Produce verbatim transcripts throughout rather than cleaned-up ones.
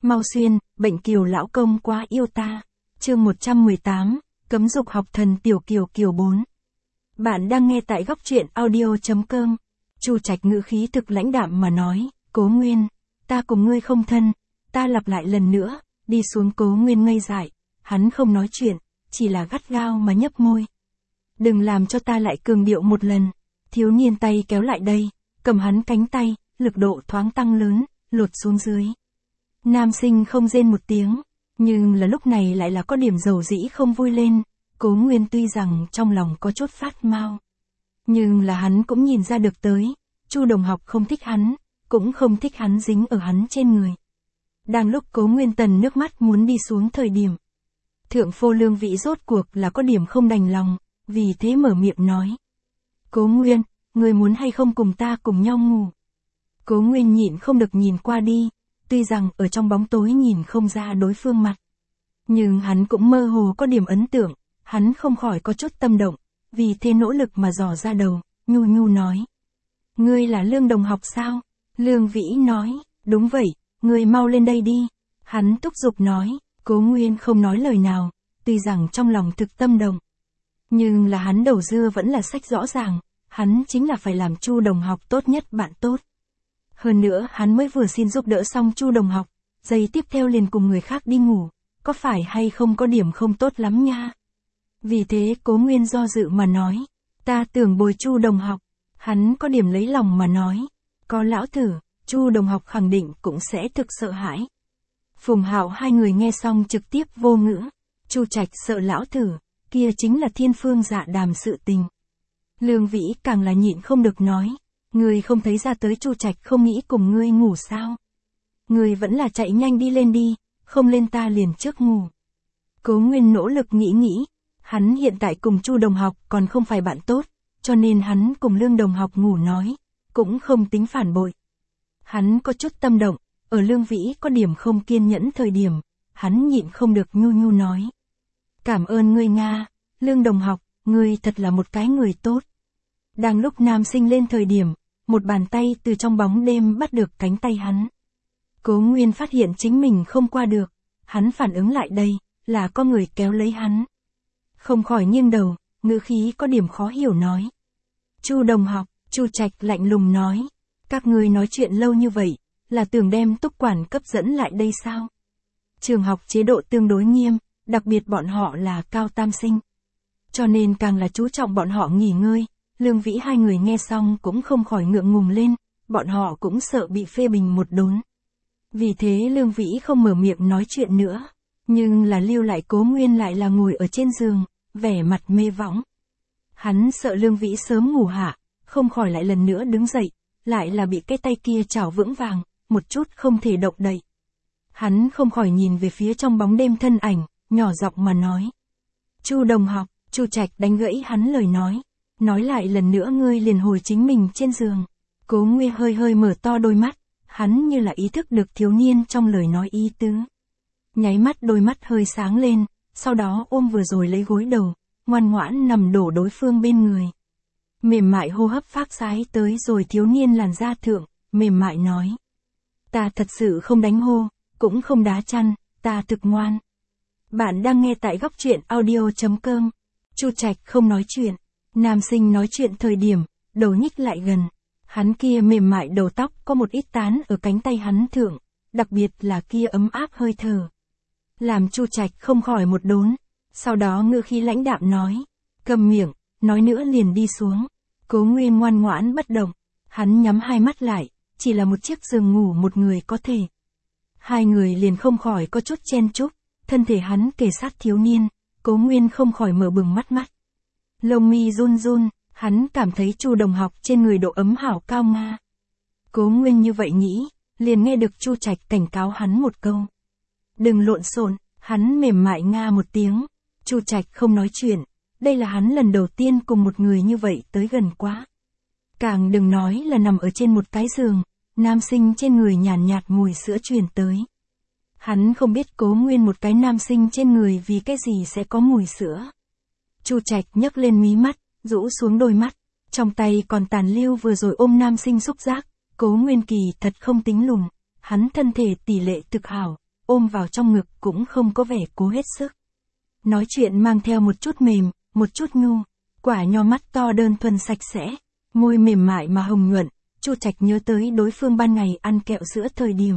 Mau xuyên, bệnh kiều lão công quá yêu ta. Chương một trăm mười tám, cấm dục học thần tiểu kiều kiều bốn. Bạn đang nghe tại góc truyện audio chấm com. Chu Trạch ngữ khí thực lãnh đạm mà nói, Cố Nguyên, ta cùng ngươi không thân, ta lặp lại lần nữa, đi xuống. Cố Nguyên ngây dại, hắn không nói chuyện, chỉ là gắt gao mà nhấp môi. Đừng làm cho ta lại cường điệu một lần. Thiếu niên tay kéo lại đây, cầm hắn cánh tay, lực độ thoáng tăng lớn, lột xuống dưới. Nam sinh không rên một tiếng, nhưng là lúc này lại là có điểm dầu dĩ không vui lên. Cố Nguyên tuy rằng trong lòng có chút phát mau, nhưng là hắn cũng nhìn ra được tới, Chu đồng học không thích hắn, cũng không thích hắn dính ở hắn trên người. Đang lúc Cố Nguyên tần nước mắt muốn đi xuống thời điểm, thượng phô Lương Vĩ rốt cuộc là có điểm không đành lòng, vì thế mở miệng nói. Cố Nguyên, người muốn hay không cùng ta cùng nhau ngủ? Cố Nguyên nhịn không được nhìn qua đi, tuy rằng ở trong bóng tối nhìn không ra đối phương mặt, nhưng hắn cũng mơ hồ có điểm ấn tượng, hắn không khỏi có chút tâm động, vì thế nỗ lực mà dò ra đầu, nhu nhu nói. Ngươi là Lương đồng học sao? Lương Vĩ nói, đúng vậy, ngươi mau lên đây đi. Hắn thúc giục nói. Cố Nguyên không nói lời nào, tuy rằng trong lòng thực tâm động, nhưng là hắn đầu dưa vẫn là sách rõ ràng, hắn chính là phải làm Chu đồng học tốt nhất bạn tốt. Hơn nữa hắn mới vừa xin giúp đỡ xong Chu đồng học, giây tiếp theo liền cùng người khác đi ngủ, có phải hay không có điểm không tốt lắm nha. Vì thế Cố Nguyên do dự mà nói, ta tưởng bồi Chu đồng học. Hắn có điểm lấy lòng mà nói, có lão thử, Chu đồng học khẳng định cũng sẽ thực sợ hãi. Phùng Hạo hai người nghe xong trực tiếp vô ngữ. Chu Trạch sợ lão thử, kia chính là thiên phương dạ đàm sự tình. Lương Vĩ càng là nhịn không được nói, ngươi không thấy ra tới Chu Trạch không nghĩ cùng ngươi ngủ sao? Ngươi vẫn là chạy nhanh đi lên đi, không lên ta liền trước ngủ. Cố Nguyên nỗ lực nghĩ nghĩ, hắn hiện tại cùng Chu đồng học còn không phải bạn tốt, cho nên hắn cùng Lương đồng học ngủ nói, cũng không tính phản bội. Hắn có chút tâm động. Ở Lương Vĩ có điểm không kiên nhẫn thời điểm, hắn nhịn không được nhu nhu nói. Cảm ơn ngươi Nga, Lương đồng học, ngươi thật là một cái người tốt. Đang lúc nam sinh lên thời điểm, một bàn tay từ trong bóng đêm bắt được cánh tay hắn. Cố Nguyên phát hiện chính mình không qua được, hắn phản ứng lại đây, là có người kéo lấy hắn. Không khỏi nghiêng đầu, ngữ khí có điểm khó hiểu nói. Chu đồng học, Chu Trạch lạnh lùng nói, các ngươi nói chuyện lâu như vậy, là tưởng đem Túc quản cấp dẫn lại đây sao? Trường học chế độ tương đối nghiêm, đặc biệt bọn họ là cao tam sinh, cho nên càng là chú trọng bọn họ nghỉ ngơi. Lương Vĩ hai người nghe xong cũng không khỏi ngượng ngùng lên, bọn họ cũng sợ bị phê bình một đốn. Vì thế Lương Vĩ không mở miệng nói chuyện nữa, nhưng là lưu lại Cố Nguyên lại là ngồi ở trên giường, vẻ mặt mê võng. Hắn sợ Lương Vĩ sớm ngủ hạ, không khỏi lại lần nữa đứng dậy, lại là bị cái tay kia chảo vững vàng, một chút không thể động đậy. Hắn không khỏi nhìn về phía trong bóng đêm thân ảnh, nhỏ giọng mà nói. Chu đồng học. Chu Trạch đánh gãy hắn lời nói, nói lại lần nữa ngươi liền hồi chính mình trên giường. Cố Nguyên hơi hơi mở to đôi mắt, hắn như là ý thức được thiếu niên trong lời nói ý tứ. Nháy mắt đôi mắt hơi sáng lên, sau đó ôm vừa rồi lấy gối đầu, ngoan ngoãn nằm đổ đối phương bên người. Mềm mại hô hấp phát sái tới rồi thiếu niên làn da thượng, mềm mại nói. Ta thật sự không đánh hô, cũng không đá chăn, ta thực ngoan. Bạn đang nghe tại góc truyện audio chấm com. Chu Trạch không nói chuyện, nam sinh nói chuyện thời điểm, đầu nhích lại gần. Hắn kia mềm mại đầu tóc có một ít tán ở cánh tay hắn thượng, đặc biệt là kia ấm áp hơi thở. Làm Chu Trạch không khỏi một đốn, sau đó ngữ khí lãnh đạm nói, cầm miệng, nói nữa liền đi xuống. Cố Nguyên ngoan ngoãn bất động, hắn nhắm hai mắt lại, chỉ là một chiếc giường ngủ một người có thể. Hai người liền không khỏi có chút chen chúc, thân thể hắn kề sát thiếu niên, Cố Nguyên không khỏi mở bừng mắt mắt. Lông mi run run, hắn cảm thấy Chu đồng học trên người độ ấm hảo cao nga. Cố Nguyên như vậy nghĩ, liền nghe được Chu Trạch cảnh cáo hắn một câu. Đừng lộn xộn, hắn mềm mại nga một tiếng. Chu Trạch không nói chuyện, đây là hắn lần đầu tiên cùng một người như vậy tới gần quá. Càng đừng nói là nằm ở trên một cái giường, nam sinh trên người nhàn nhạt, nhạt mùi sữa truyền tới. Hắn không biết Cố Nguyên một cái nam sinh trên người vì cái gì sẽ có mùi sữa. Chu Trạch nhấc lên mí mắt, rũ xuống đôi mắt, trong tay còn tàn lưu vừa rồi ôm nam sinh xúc giác. Cố Nguyên kỳ thật không tính lùn, hắn thân thể tỷ lệ thực hảo, ôm vào trong ngực cũng không có vẻ cố hết sức. Nói chuyện mang theo một chút mềm, một chút nhu, quả nho mắt to đơn thuần sạch sẽ, môi mềm mại mà hồng nhuận, Chu Trạch nhớ tới đối phương ban ngày ăn kẹo sữa thời điểm.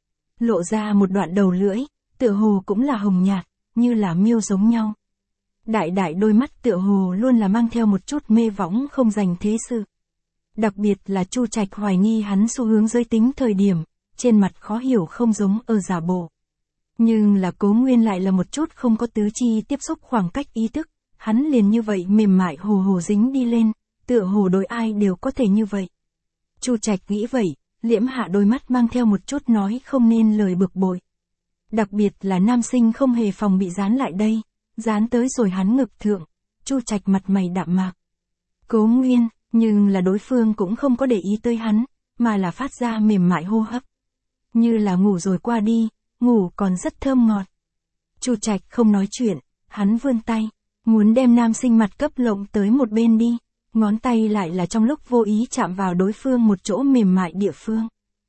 Lộ ra một đoạn đầu lưỡi, tựa hồ cũng là hồng nhạt, như là miêu giống nhau. Đại đại đôi mắt tựa hồ luôn là mang theo một chút mê võng không dành thế sự. Đặc biệt là Chu Trạch hoài nghi hắn xu hướng giới tính thời điểm, trên mặt khó hiểu không giống ở giả bộ. Nhưng là Cố Nguyên lại là một chút không có tứ chi tiếp xúc khoảng cách ý thức, hắn liền như vậy mềm mại hồ hồ dính đi lên, tựa hồ đối ai đều có thể như vậy. Chu Trạch nghĩ vậy, liễm hạ đôi mắt mang theo một chút nói không nên lời bực bội. Đặc biệt là nam sinh không hề phòng bị dán lại đây, dán tới rồi hắn ngực thượng, Chu Trạch mặt mày đạm mạc. Cố Nguyên, nhưng là đối phương cũng không có để ý tới hắn, mà là phát ra mềm mại hô hấp. Như là ngủ rồi qua đi, ngủ còn rất thơm ngọt. Chu Trạch không nói chuyện, hắn vươn tay, muốn đem nam sinh mặt cấp lộng tới một bên đi, ngón tay lại là trong lúc vô ý chạm vào đối phương một chỗ mềm mại địa phương.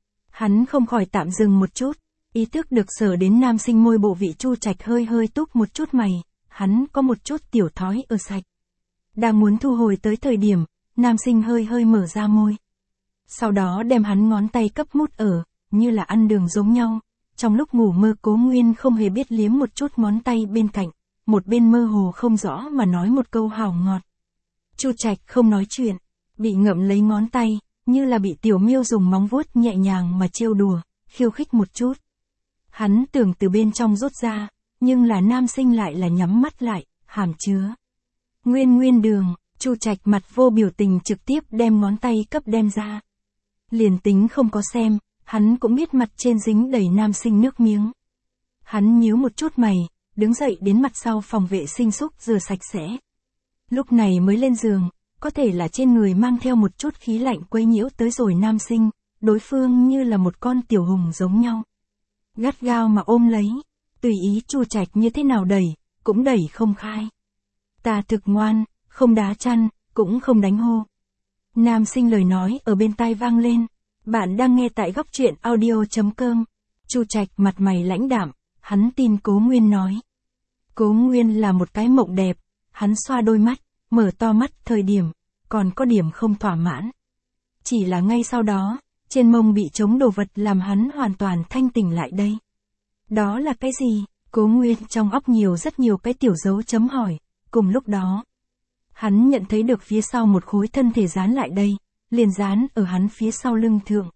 Hắn không khỏi tạm dừng một chút, ý thức được sở đến nam sinh môi bộ vị. Chu Trạch hơi hơi túc một chút mày, hắn có một chút tiểu thói ở sạch. Đang muốn thu hồi tới thời điểm, nam sinh hơi hơi mở ra môi. Sau đó đem hắn ngón tay cấp mút ở, như là ăn đường giống nhau. Trong lúc ngủ mơ Cố Nguyên không hề biết liếm một chút ngón tay bên cạnh, một bên mơ hồ không rõ mà nói một câu hảo ngọt. Chu Trạch không nói chuyện, bị ngậm lấy ngón tay, như là bị tiểu miêu dùng móng vuốt nhẹ nhàng mà trêu đùa, khiêu khích một chút. Hắn tưởng từ bên trong rút ra, nhưng là nam sinh lại là nhắm mắt lại, hàm chứa. Nguyên nguyên đường, Chu Trạch mặt vô biểu tình trực tiếp đem ngón tay cấp đem ra. Liền tính không có xem, hắn cũng biết mặt trên dính đầy nam sinh nước miếng. Hắn nhíu một chút mày, đứng dậy đến mặt sau phòng vệ sinh xúc rửa sạch sẽ. Lúc này mới lên giường, có thể là trên người mang theo một chút khí lạnh quấy nhiễu tới rồi nam sinh, đối phương như là một con tiểu hùng giống nhau. Gắt gao mà ôm lấy, tùy ý Chu Trạch như thế nào đẩy, cũng đẩy không khai. Ta thực ngoan, không đá chăn, cũng không đánh hô. Nam sinh lời nói ở bên tai vang lên. Bạn đang nghe tại góc truyện audio chấm com. Chu Trạch mặt mày lãnh đạm, hắn tin Cố Nguyên nói. Cố Nguyên là một cái mộng đẹp, hắn xoa đôi mắt, mở to mắt thời điểm, còn có điểm không thỏa mãn. Chỉ là ngay sau đó, trên mông bị trống đồ vật làm hắn hoàn toàn thanh tỉnh lại đây. Đó là cái gì? Cố Nguyên trong óc nhiều rất nhiều cái tiểu dấu chấm hỏi, cùng lúc đó. Hắn nhận thấy được phía sau một khối thân thể dán lại đây, liền dán ở hắn phía sau lưng thượng.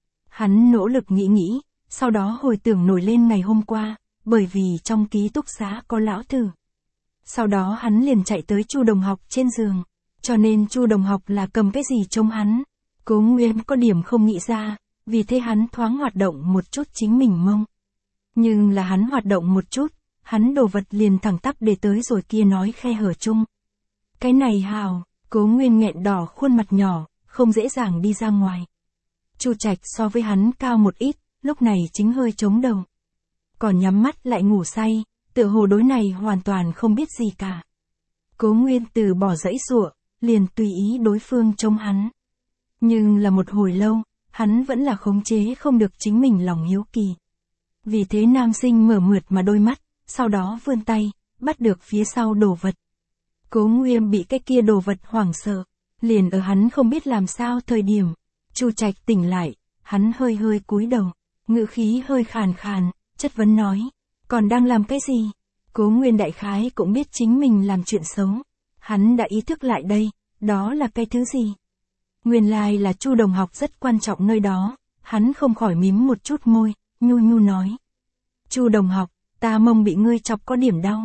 Hắn nỗ lực nghĩ nghĩ, sau đó hồi tưởng nổi lên ngày hôm qua, bởi vì trong ký túc xá có lão thử. Sau đó hắn liền chạy tới Chu đồng học trên giường, cho nên Chu đồng học là cầm cái gì trông hắn. Cố Nguyên có điểm không nghĩ ra, vì thế hắn thoáng hoạt động một chút chính mình mông. Nhưng là hắn hoạt động một chút, hắn đồ vật liền thẳng tắp để tới rồi kia nói khe hở chung. Cái này hào, Cố Nguyên nghẹn đỏ khuôn mặt nhỏ, không dễ dàng đi ra ngoài. Chu Trạch so với hắn cao một ít, lúc này chính hơi chống đầu. Còn nhắm mắt lại ngủ say, tựa hồ đối này hoàn toàn không biết gì cả. Cố Nguyên từ bỏ dãy giụa, liền tùy ý đối phương trông hắn. Nhưng là một hồi lâu, hắn vẫn là khống chế không được chính mình lòng hiếu kỳ. Vì thế nam sinh mở mượt mà đôi mắt, sau đó vươn tay, bắt được phía sau đồ vật. Cố Nguyên bị cái kia đồ vật hoảng sợ, liền ở hắn không biết làm sao thời điểm. Chu Trạch tỉnh lại, hắn hơi hơi cúi đầu, ngữ khí hơi khàn khàn, chất vấn nói, còn đang làm cái gì? Cố Nguyên đại khái cũng biết chính mình làm chuyện xấu. Hắn đã ý thức lại đây, đó là cái thứ gì? Nguyên lai là Chu đồng học rất quan trọng nơi đó, hắn không khỏi mím một chút môi, nhu nhu nói. Chu đồng học, ta mông bị ngươi chọc có điểm đau.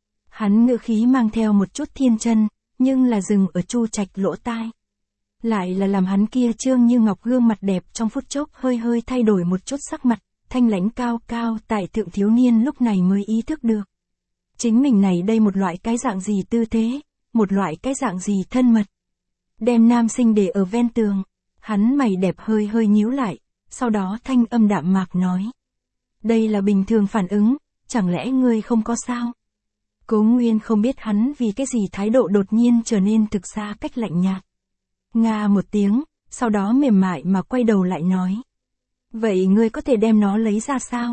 Hắn ngữ khí mang theo một chút thiên chân, nhưng là dừng ở Chu Trạch lỗ tai. Lại là làm hắn kia trương như ngọc gương mặt đẹp trong phút chốc hơi hơi thay đổi một chút sắc mặt, thanh lãnh cao cao tại thượng thiếu niên lúc này mới ý thức được. Chính mình này đây một loại cái dạng gì tư thế, một loại cái dạng gì thân mật. Đem nam sinh để ở ven tường, hắn mày đẹp hơi hơi nhíu lại, sau đó thanh âm đạm mạc nói. Đây là bình thường phản ứng, chẳng lẽ ngươi không có sao? Cố Nguyên không biết hắn vì cái gì thái độ đột nhiên trở nên thực ra cách lạnh nhạt. Nga một tiếng, sau đó mềm mại mà quay đầu lại nói. Vậy ngươi có thể đem nó lấy ra sao?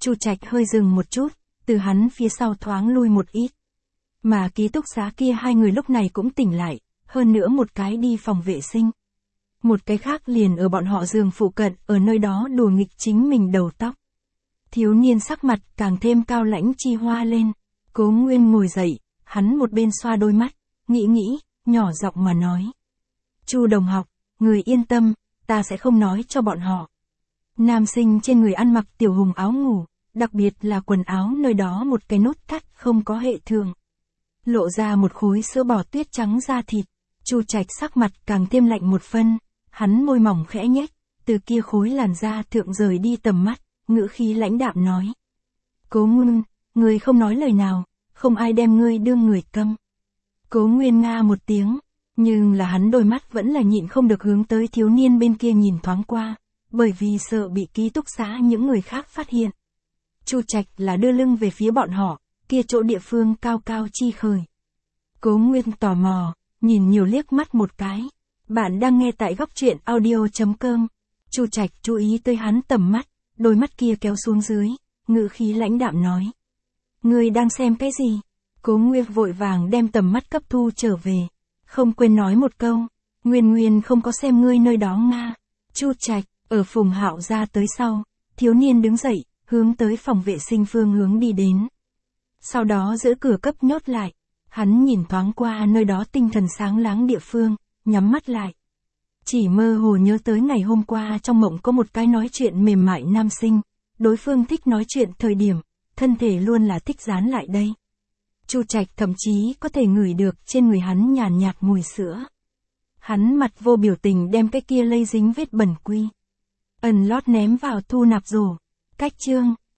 Chu Trạch hơi dừng một chút, từ hắn phía sau thoáng lui một ít. Mà ký túc xá kia hai người lúc này cũng tỉnh lại, hơn nữa một cái đi phòng vệ sinh. Một cái khác liền ở bọn họ giường phụ cận, ở nơi đó đùa nghịch chính mình đầu tóc. Thiếu niên sắc mặt càng thêm cao lãnh chi hoa lên. Cố Nguyên ngồi dậy, hắn một bên xoa đôi mắt, nghĩ nghĩ, nhỏ giọng mà nói. Chu đồng học, người yên tâm, ta sẽ không nói cho bọn họ. Nam sinh trên người ăn mặc tiểu hùng áo ngủ, đặc biệt là quần áo nơi đó một cái nút thắt không có hệ thường. Lộ ra một khối sữa bò tuyết trắng da thịt. Chu Trạch sắc mặt càng thêm lạnh một phân, hắn môi mỏng khẽ nhếch, từ kia khối làn da thượng rời đi tầm mắt, ngữ khí lãnh đạm nói. Cố Nguyên, ngươi không nói lời nào, không ai đem ngươi đương người câm. Cố Nguyên nga một tiếng, nhưng là hắn đôi mắt vẫn là nhịn không được hướng tới thiếu niên bên kia nhìn thoáng qua, bởi vì sợ bị ký túc xá những người khác phát hiện. Chu Trạch là đưa lưng về phía bọn họ, kia chỗ địa phương cao cao chi khởi. Cố Nguyên tò mò, nhìn nhiều liếc mắt một cái. Bạn đang nghe tại góc truyện audio chấm com. Chu Trạch chú ý tới hắn tầm mắt, đôi mắt kia kéo xuống dưới, ngữ khí lãnh đạm nói. Ngươi đang xem cái gì? Cố Nguyên vội vàng đem tầm mắt cấp thu trở về. Không quên nói một câu. Nguyên Nguyên không có xem ngươi nơi đó nga. Chu Trạch, ở Phùng Hạo ra tới sau. Thiếu niên đứng dậy, hướng tới phòng vệ sinh phương hướng đi đến. Sau đó giữ cửa cấp nhốt lại. Hắn nhìn thoáng qua nơi đó tinh thần sáng láng địa phương, nhắm mắt lại. Chỉ mơ hồ nhớ tới ngày hôm qua trong mộng có một cái nói chuyện mềm mại nam sinh. Đối phương thích nói chuyện thời điểm, thân thể luôn là thích dán lại đây. Chu Trạch thậm chí có thể ngửi được trên người hắn nhàn nhạt mùi sữa. Hắn mặt vô biểu tình đem cái kia lây dính vết bẩn quy ẩn lót ném vào thu nạp rổ. Cách chương